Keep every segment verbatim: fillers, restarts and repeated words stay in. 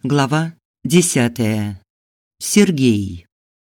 Глава десятая. Сергей.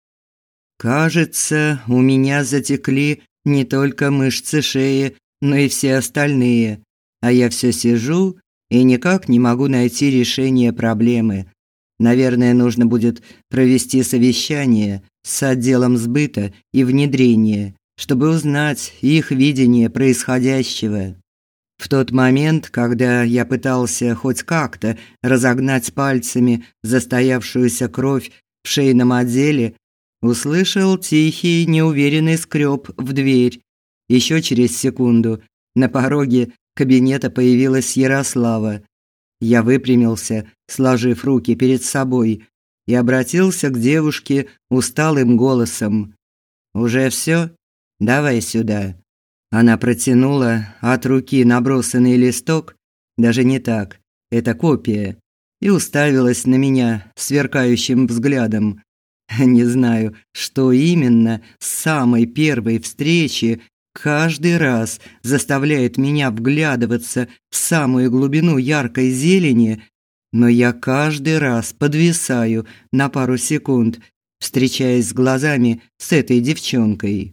Кажется, у меня затекли не только мышцы шеи, но и все остальные, а я все сижу и никак не могу найти решение проблемы. Наверное, нужно будет провести совещание с отделом сбыта и внедрения, чтобы узнать их видение происходящего. В тот момент, когда я пытался хоть как-то разогнать пальцами застоявшуюся кровь в шейном отделе, услышал тихий, неуверенный скреб в дверь. Еще через секунду на пороге кабинета появилась Ярослава. Я выпрямился, сложив руки перед собой, и обратился к девушке усталым голосом. «Уже все? Давай сюда». Она протянула от руки набросанный листок, даже не так, это копия, и уставилась на меня сверкающим взглядом. Не знаю, что именно с самой первой встречи каждый раз заставляет меня вглядываться в самую глубину яркой зелени, но я каждый раз подвисаю на пару секунд, встречаясь с глазами с этой девчонкой.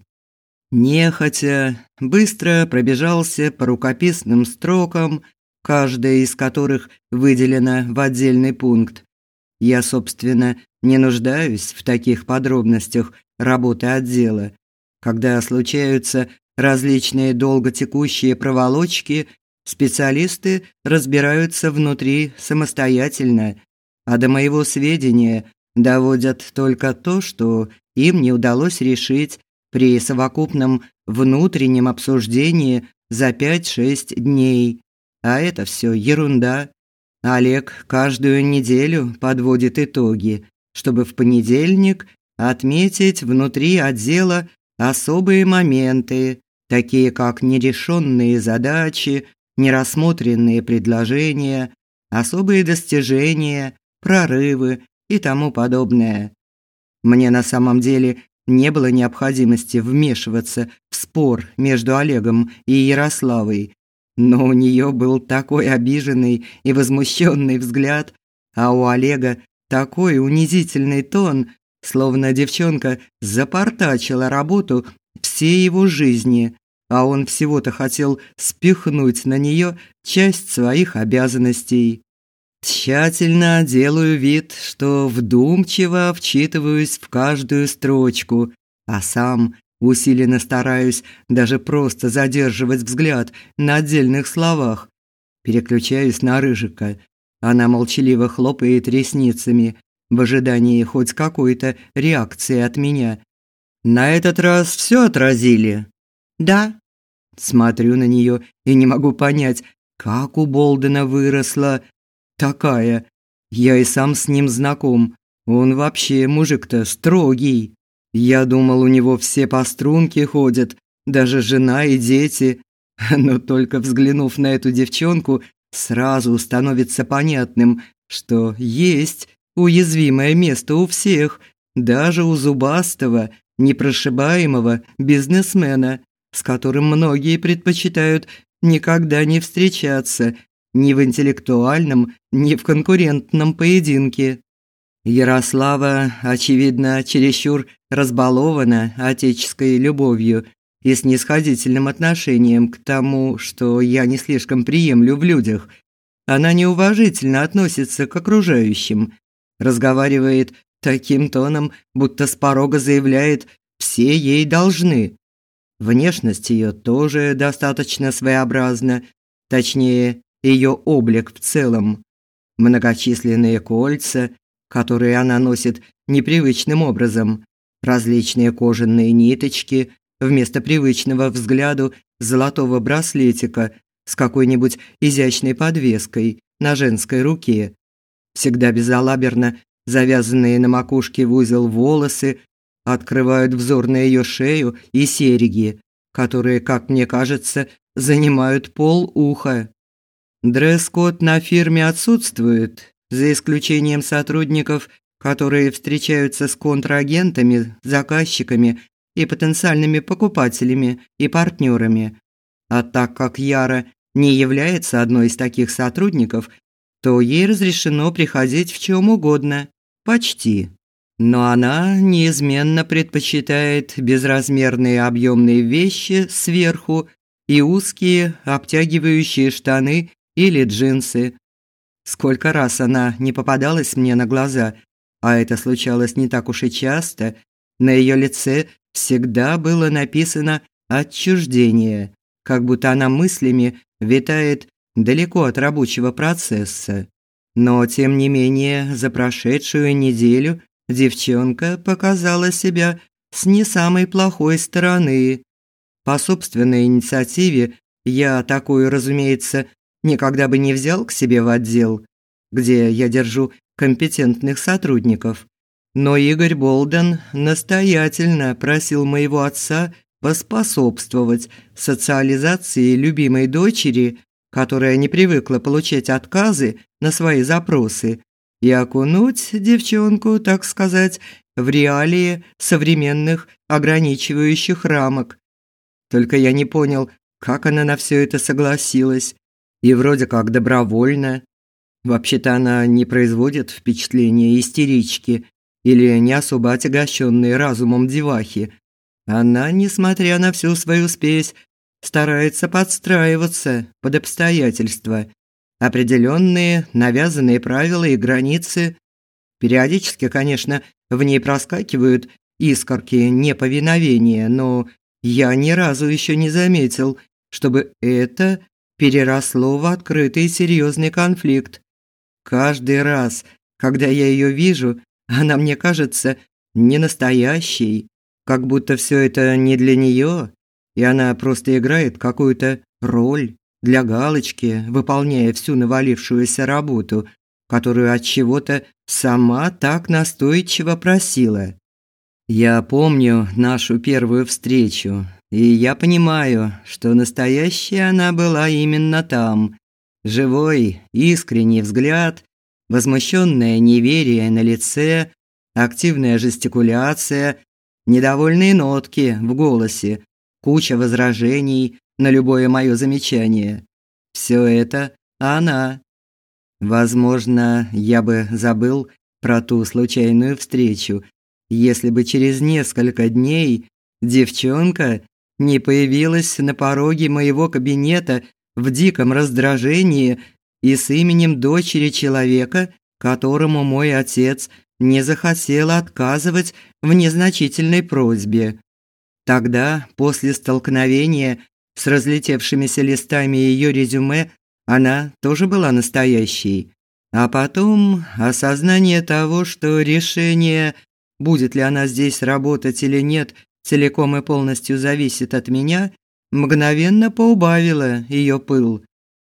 Нехотя, быстро пробежался по рукописным строкам, каждая из которых выделена в отдельный пункт. Я, собственно, не нуждаюсь в таких подробностях работы отдела. Когда случаются различные долготекущие проволочки, специалисты разбираются внутри самостоятельно, а до моего сведения доводят только то, что им не удалось решить при совокупном внутреннем обсуждении за пять-шесть дней. А это все ерунда. Олег каждую неделю подводит итоги, чтобы в понедельник отметить внутри отдела особые моменты, такие как нерешенные задачи, нерассмотренные предложения, особые достижения, прорывы и тому подобное. Мне на самом деле не было необходимости вмешиваться в спор между Олегом и Ярославой, но у нее был такой обиженный и возмущенный взгляд, а у Олега такой унизительный тон, словно девчонка запортачила работу всей его жизни, а он всего-то хотел спихнуть на нее часть своих обязанностей. Тщательно делаю вид, что вдумчиво вчитываюсь в каждую строчку, а сам усиленно стараюсь даже просто задерживать взгляд на отдельных словах. Переключаюсь на Рыжика. Она молчаливо хлопает ресницами в ожидании хоть какой-то реакции от меня. «На этот раз все отразили?» «Да». Смотрю на нее и не могу понять, как у Болдена выросла такая. Я и сам с ним знаком. Он вообще мужик-то строгий. Я думал, у него все по струнке ходят, даже жена и дети. Но только взглянув на эту девчонку, сразу становится понятным, что есть уязвимое место у всех, даже у зубастого, непрошибаемого бизнесмена, с которым многие предпочитают никогда не встречаться ни в интеллектуальном, ни в конкурентном поединке. Ярослава, очевидно, чересчур разбалована отеческой любовью и снисходительным отношением к тому, что я не слишком приемлю в людях. Она неуважительно относится к окружающим, разговаривает таким тоном, будто с порога заявляет «все ей должны». Внешность ее тоже достаточно своеобразна, точнее, ее облик в целом. Многочисленные кольца, которые она носит непривычным образом, различные кожаные ниточки вместо привычного взгляду золотого браслетика с какой-нибудь изящной подвеской на женской руке, всегда безалаберно завязанные на макушке в узел волосы открывают взор на ее шею и серьги, которые, как мне кажется, занимают пол уха. Дресс-код на фирме отсутствует, за исключением сотрудников, которые встречаются с контрагентами, заказчиками и потенциальными покупателями и партнерами. А так как Яра не является одной из таких сотрудников, то ей разрешено приходить в чем угодно. Почти. Но она неизменно предпочитает безразмерные объемные вещи сверху и узкие обтягивающие штаны или джинсы. Сколько раз она не попадалась мне на глаза, а это случалось не так уж и часто, на ее лице всегда было написано отчуждение, как будто она мыслями витает далеко от рабочего процесса. Но, тем не менее, за прошедшую неделю девчонка показала себя с не самой плохой стороны. По собственной инициативе я такую, разумеется, никогда бы не взял к себе в отдел, где я держу компетентных сотрудников. Но Игорь Болден настоятельно просил моего отца поспособствовать социализации любимой дочери, которая не привыкла получать отказы на свои запросы, и окунуть девчонку, так сказать, в реалии современных ограничивающих рамок. Только я не понял, как она на все это согласилась. И вроде как добровольно. Вообще-то она не производит впечатления истерички или не особо отягощенной разумом девахи. Она, несмотря на всю свою спесь, старается подстраиваться под обстоятельства. Определенные навязанные правила и границы. Периодически, конечно, в ней проскакивают искорки неповиновения, но я ни разу еще не заметил, чтобы это переросло в открытый серьезный конфликт. Каждый раз, когда я ее вижу, она мне кажется не настоящей, как будто все это не для нее, и она просто играет какую-то роль для галочки, выполняя всю навалившуюся работу, которую от чего-то сама так настойчиво просила. Я помню нашу первую встречу, и я понимаю, что настоящая она была именно там. Живой, искренний взгляд, возмущенное неверие на лице, активная жестикуляция, недовольные нотки в голосе, куча возражений на любое моё замечание. Всё это она. Возможно, я бы забыл про ту случайную встречу, если бы через несколько дней девчонка не появилась на пороге моего кабинета в диком раздражении и с именем дочери человека, которому мой отец не захотел отказывать в незначительной просьбе. Тогда, после столкновения с разлетевшимися листами ее резюме, она тоже была настоящей. А потом осознание того, что решение, будет ли она здесь работать или нет, целиком и полностью зависит от меня, мгновенно поубавило ее пыл.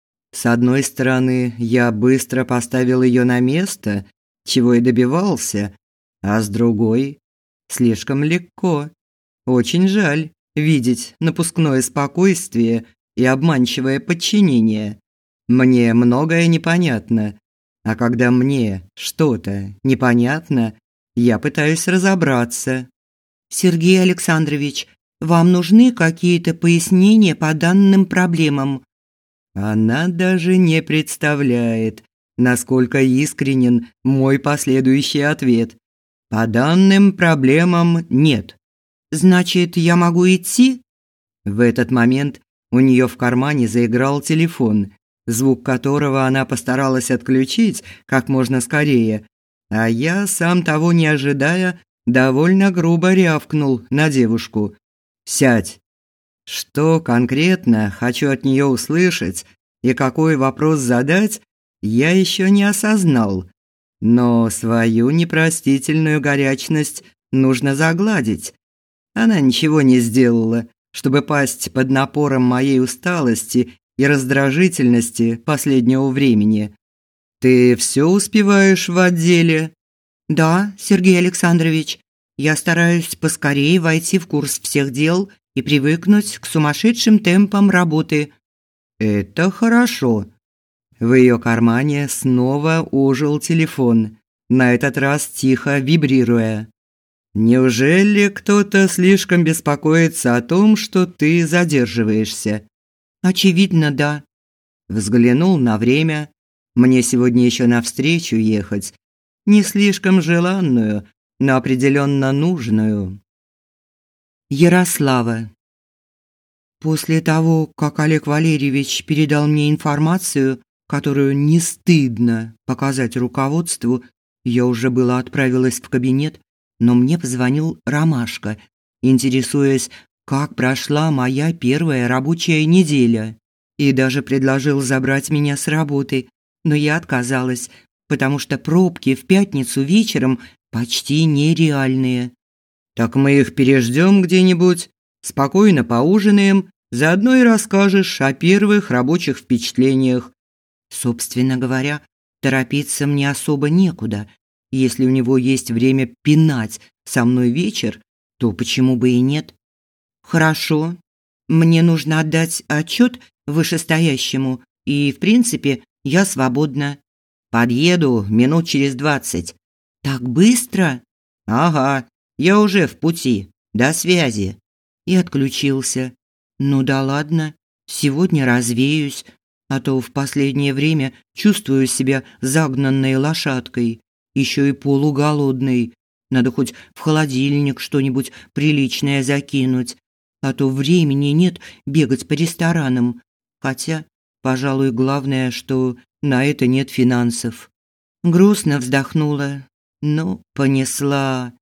С одной стороны, я быстро поставил ее на место, чего и добивался, а с другой – слишком легко. Очень жаль видеть напускное спокойствие и обманчивое подчинение. Мне многое непонятно, а когда мне что-то непонятно, я пытаюсь разобраться. Сергей Александрович, вам нужны какие-то пояснения по данным проблемам? Она даже не представляет, насколько искренен мой последующий ответ. По данным проблемам нет. Значит, я могу идти? В этот момент у нее в кармане заиграл телефон, звук которого она постаралась отключить как можно скорее, а я, сам того не ожидая, довольно грубо рявкнул на девушку: «Сядь!». Что конкретно хочу от нее услышать и какой вопрос задать, я еще не осознал, но свою непростительную горячность нужно загладить. Она ничего не сделала, чтобы пасть под напором моей усталости и раздражительности последнего времени. Ты все успеваешь в отделе? Да, Сергей Александрович. Я стараюсь поскорее войти в курс всех дел и привыкнуть к сумасшедшим темпам работы. Это хорошо. В ее кармане снова ожил телефон, на этот раз тихо вибрируя. Неужели кто-то слишком беспокоится о том, что ты задерживаешься? Очевидно, да. Взглянул на время. Мне сегодня еще навстречу ехать. Не слишком желанную, но определенно нужную. Ярослава. После того, как Олег Валерьевич передал мне информацию, которую не стыдно показать руководству, я уже была отправилась в кабинет, но мне позвонил Ромашка, интересуясь, как прошла моя первая рабочая неделя, и даже предложил забрать меня с работы, но я отказалась, потому что пробки в пятницу вечером почти нереальные. Так мы их переждем где-нибудь, спокойно поужинаем, заодно и расскажешь о первых рабочих впечатлениях. Собственно говоря, торопиться мне особо некуда. Если у него есть время пинать со мной вечер, то почему бы и нет? Хорошо. Мне нужно отдать отчет вышестоящему, и, в принципе, я свободна. Подъеду минут через двадцать. Так быстро? Ага, я уже в пути. До связи. И отключился. Ну да ладно, сегодня развеюсь, а то в последнее время чувствую себя загнанной лошадкой, еще и полуголодной. Надо хоть в холодильник что-нибудь приличное закинуть, а то времени нет бегать по ресторанам. Хотя, пожалуй, главное, что на это нет финансов. Грустно вздохнула. Ну, понесла.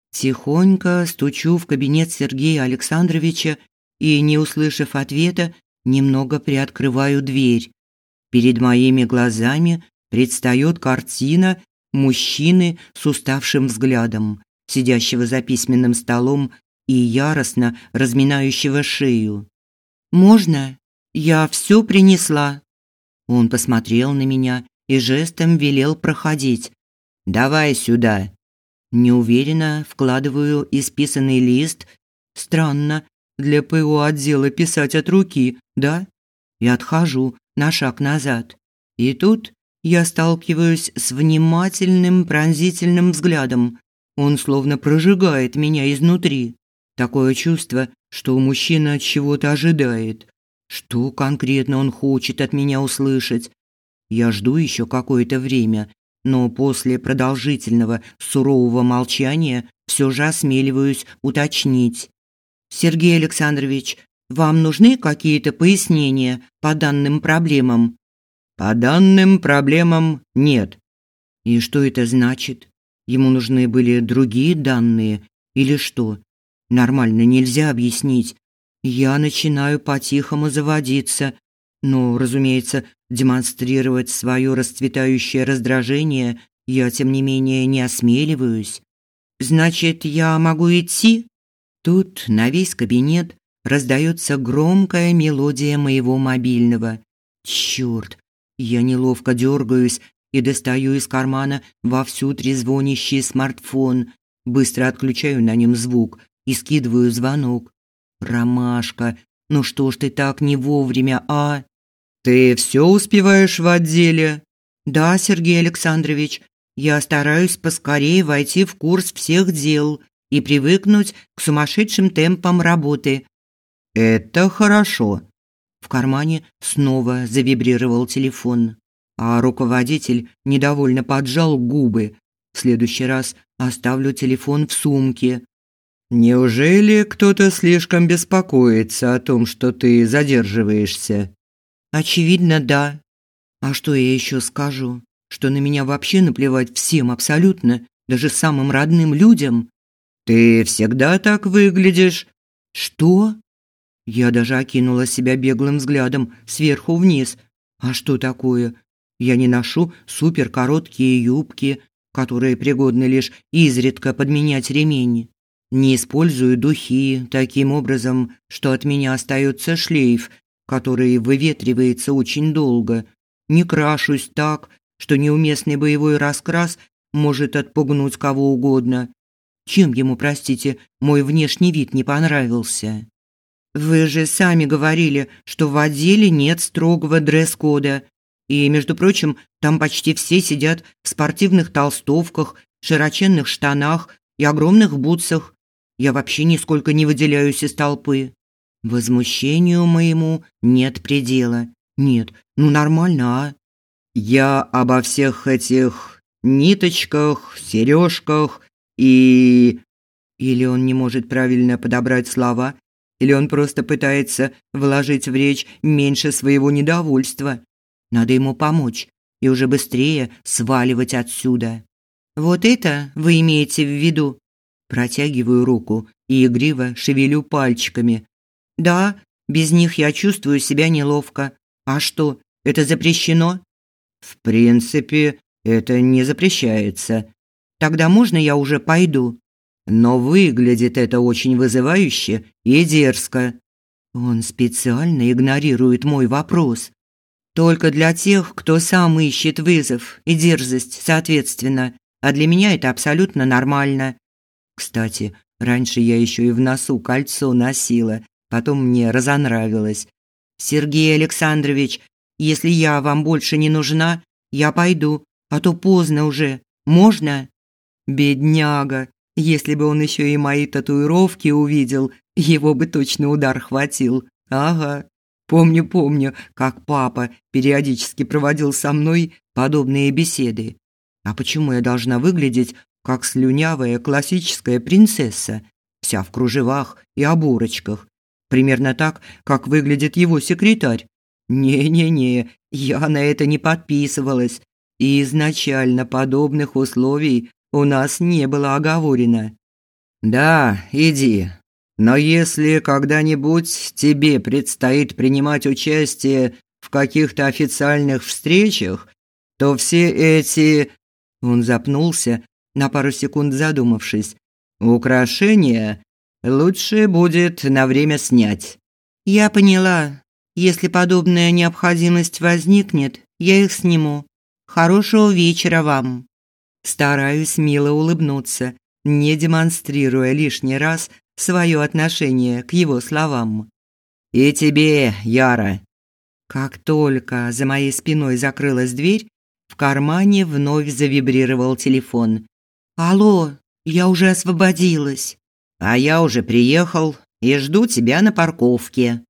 Тихонько стучу в кабинет Сергея Александровича и, не услышав ответа, немного приоткрываю дверь. Перед моими глазами предстает картина мужчины с уставшим взглядом, сидящего за письменным столом и яростно разминающего шею. «Можно? Я все принесла». Он посмотрел на меня и жестом велел проходить. «Давай сюда». Неуверенно вкладываю исписанный лист. Странно, для ПО отдела писать от руки, да? И отхожу на шаг назад. И тут я сталкиваюсь с внимательным, пронзительным взглядом. Он словно прожигает меня изнутри. Такое чувство, что мужчина чего-то ожидает. Что конкретно он хочет от меня услышать? Я жду еще какое-то время, но после продолжительного сурового молчания все же осмеливаюсь уточнить. «Сергей Александрович, вам нужны какие-то пояснения по данным проблемам?» «По данным проблемам нет». «И что это значит? Ему нужны были другие данные или что? Нормально нельзя объяснить. Я начинаю по-тихому заводиться, но, разумеется, демонстрировать свое расцветающее раздражение я, тем не менее, не осмеливаюсь. Значит, я могу идти?» Тут на весь кабинет раздается громкая мелодия моего мобильного. Черт! Я неловко дергаюсь и достаю из кармана вовсю трезвонящий смартфон. Быстро отключаю на нем звук и скидываю звонок. «Ромашка, ну что ж ты так не вовремя, а?» «Ты все успеваешь в отделе?» «Да, Сергей Александрович, я стараюсь поскорее войти в курс всех дел и привыкнуть к сумасшедшим темпам работы». «Это хорошо». В кармане снова завибрировал телефон, а руководитель недовольно поджал губы. В следующий раз оставлю телефон в сумке. «Неужели кто-то слишком беспокоится о том, что ты задерживаешься?» «Очевидно, да. А что я еще скажу? Что на меня вообще наплевать всем абсолютно, даже самым родным людям?» «Ты всегда так выглядишь». «Что?» Я даже окинула себя беглым взглядом сверху вниз. «А что такое? Я не ношу суперкороткие юбки, которые пригодны лишь изредка подменять ремень. Не использую духи таким образом, что от меня остается шлейф, который выветривается очень долго. Не крашусь так, что неуместный боевой раскрас может отпугнуть кого угодно. Чем ему, простите, мой внешний вид не понравился? Вы же сами говорили, что в отделе нет строгого дресс-кода. И, между прочим, там почти все сидят в спортивных толстовках, широченных штанах и огромных бутсах. Я вообще нисколько не выделяюсь из толпы. Возмущению моему нет предела. Нет, ну нормально, а? Я обо всех этих ниточках, сережках и... Или он не может правильно подобрать слова, или он просто пытается вложить в речь меньше своего недовольства. Надо ему помочь и уже быстрее сваливать отсюда. Вот это вы имеете в виду? Протягиваю руку и игриво шевелю пальчиками. Да, без них я чувствую себя неловко. А что, это запрещено? В принципе, это не запрещается. Тогда можно я уже пойду? Но выглядит это очень вызывающе и дерзко. Он специально игнорирует мой вопрос. Только для тех, кто сам ищет вызов и дерзость, соответственно. А для меня это абсолютно нормально. Кстати, раньше я еще и в носу кольцо носила, потом мне разонравилось. Сергей Александрович, если я вам больше не нужна, я пойду, а то поздно уже. Можно? Бедняга. Если бы он еще и мои татуировки увидел, его бы точно удар хватил. Ага. Помню, помню, как папа периодически проводил со мной подобные беседы. А почему я должна выглядеть как слюнявая классическая принцесса, вся в кружевах и оборочках? Примерно так, как выглядит его секретарь. Не-не-не, я на это не подписывалась. И изначально подобных условий у нас не было оговорено. Да, иди. Но если когда-нибудь тебе предстоит принимать участие в каких-то официальных встречах, то все эти... Он запнулся, на пару секунд задумавшись. Украшения лучше будет на время снять. Я поняла. Если подобная необходимость возникнет, я их сниму. Хорошего вечера вам. Стараюсь мило улыбнуться, не демонстрируя лишний раз свое отношение к его словам. И тебе, Яра. Как только за моей спиной закрылась дверь, в кармане вновь завибрировал телефон. Алло, я уже освободилась. А я уже приехал и жду тебя на парковке.